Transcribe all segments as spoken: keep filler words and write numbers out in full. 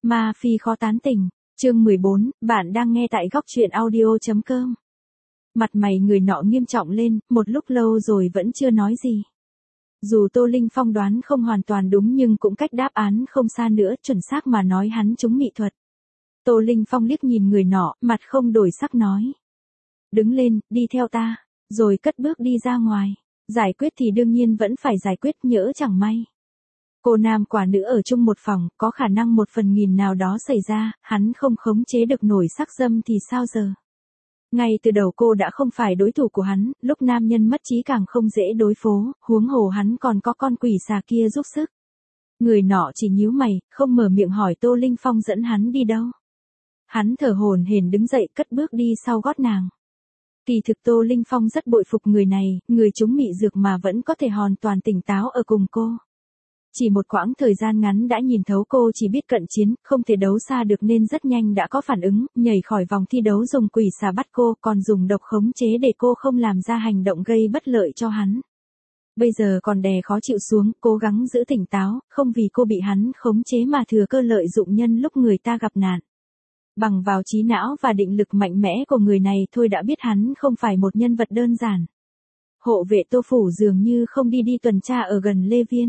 Ma Phi khó tán tỉnh, chương mười bốn, bạn đang nghe tại góc truyện audio.com. Mặt mày người nọ nghiêm trọng lên, một lúc lâu rồi vẫn chưa nói gì. Dù Tô Linh Phong đoán không hoàn toàn đúng nhưng cũng cách đáp án không xa nữa, chuẩn xác mà nói hắn trúng mị thuật. Tô Linh Phong liếc nhìn người nọ, mặt không đổi sắc nói. Đứng lên, đi theo ta, rồi cất bước đi ra ngoài. Giải quyết thì đương nhiên vẫn phải giải quyết, nhỡ chẳng may. Cô nam quả nữ ở chung một phòng, có khả năng một phần nghìn nào đó xảy ra, hắn không khống chế được nổi sắc dâm thì sao giờ? Ngay từ đầu cô đã không phải đối thủ của hắn, lúc nam nhân mất trí càng không dễ đối phó, huống hồ hắn còn có con quỷ xà kia giúp sức. Người nọ chỉ nhíu mày, không mở miệng hỏi Tô Linh Phong dẫn hắn đi đâu. Hắn thở hổn hển đứng dậy cất bước đi sau gót nàng. Kỳ thực Tô Linh Phong rất bội phục người này, người trúng mị dược mà vẫn có thể hoàn toàn tỉnh táo ở cùng cô. Chỉ một quãng thời gian ngắn đã nhìn thấu cô chỉ biết cận chiến, không thể đấu xa được nên rất nhanh đã có phản ứng, nhảy khỏi vòng thi đấu dùng quỷ xà bắt cô, còn dùng độc khống chế để cô không làm ra hành động gây bất lợi cho hắn. Bây giờ còn đè khó chịu xuống, cố gắng giữ tỉnh táo, không vì cô bị hắn khống chế mà thừa cơ lợi dụng nhân lúc người ta gặp nạn. Bằng vào trí não và định lực mạnh mẽ của người này thôi đã biết hắn không phải một nhân vật đơn giản. Hộ vệ Tô Phủ dường như không đi đi tuần tra ở gần Lê Viên.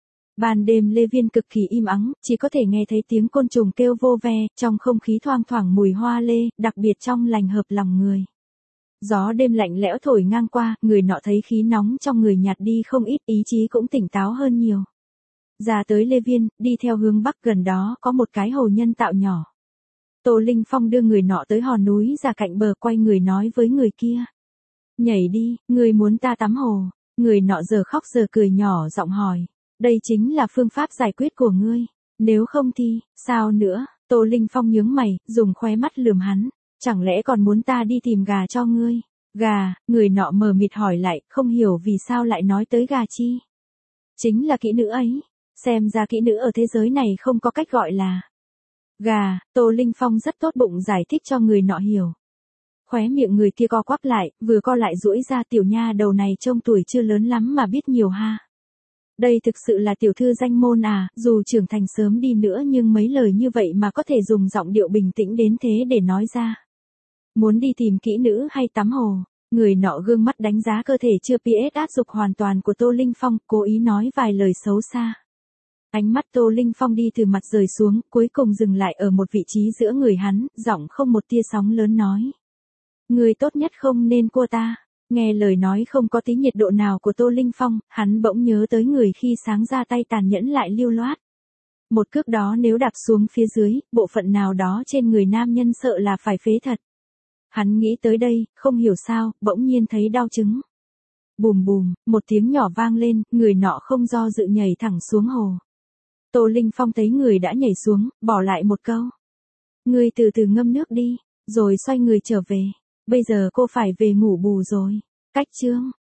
Ban đêm Lê Viên cực kỳ im ắng, chỉ có thể nghe thấy tiếng côn trùng kêu vô ve, trong không khí thoang thoảng mùi hoa lê, đặc biệt trong lành hợp lòng người. Gió đêm lạnh lẽo thổi ngang qua, người nọ thấy khí nóng trong người nhạt đi không ít, ý chí cũng tỉnh táo hơn nhiều. Ra tới Lê Viên, đi theo hướng bắc, gần đó có một cái hồ nhân tạo nhỏ. Tô Linh Phong đưa người nọ tới hòn núi ra cạnh bờ, quay người nói với người kia. Nhảy đi, người muốn ta tắm hồ. Người nọ giờ khóc giờ cười nhỏ giọng hỏi. Đây chính là phương pháp giải quyết của ngươi. Nếu không thì, sao nữa? Tô Linh Phong nhướng mày, dùng khóe mắt lườm hắn. Chẳng lẽ còn muốn ta đi tìm gà cho ngươi? Gà, người nọ mờ mịt hỏi lại, không hiểu vì sao lại nói tới gà chi. Chính là kỹ nữ ấy. Xem ra kỹ nữ ở thế giới này không có cách gọi là gà. Tô Linh Phong rất tốt bụng giải thích cho người nọ hiểu. Khóe miệng người kia co quắp lại, vừa co lại duỗi ra, tiểu nha đầu này trông tuổi chưa lớn lắm mà biết nhiều ha. Đây thực sự là tiểu thư danh môn à, dù trưởng thành sớm đi nữa nhưng mấy lời như vậy mà có thể dùng giọng điệu bình tĩnh đến thế để nói ra. Muốn đi tìm kỹ nữ hay tắm hồ? Người nọ gương mắt đánh giá cơ thể chưa pê ét áp dục hoàn toàn của Tô Linh Phong, cố ý nói vài lời xấu xa. Ánh mắt Tô Linh Phong đi từ mặt rời xuống, cuối cùng dừng lại ở một vị trí giữa người hắn, giọng không một tia sóng lớn nói. Người tốt nhất không nên cua ta. Nghe lời nói không có tí nhiệt độ nào của Tô Linh Phong, hắn bỗng nhớ tới người khi sáng ra tay tàn nhẫn lại lưu loát. Một cước đó nếu đạp xuống phía dưới, bộ phận nào đó trên người nam nhân sợ là phải phế thật. Hắn nghĩ tới đây, không hiểu sao, bỗng nhiên thấy đau chứng. Bùm bùm, một tiếng nhỏ vang lên, người nọ không do dự nhảy thẳng xuống hồ. Tô Linh Phong thấy người đã nhảy xuống, bỏ lại một câu. Người từ từ ngâm nước đi, rồi xoay người trở về. Bây giờ cô phải về ngủ bù rồi. Cách chương.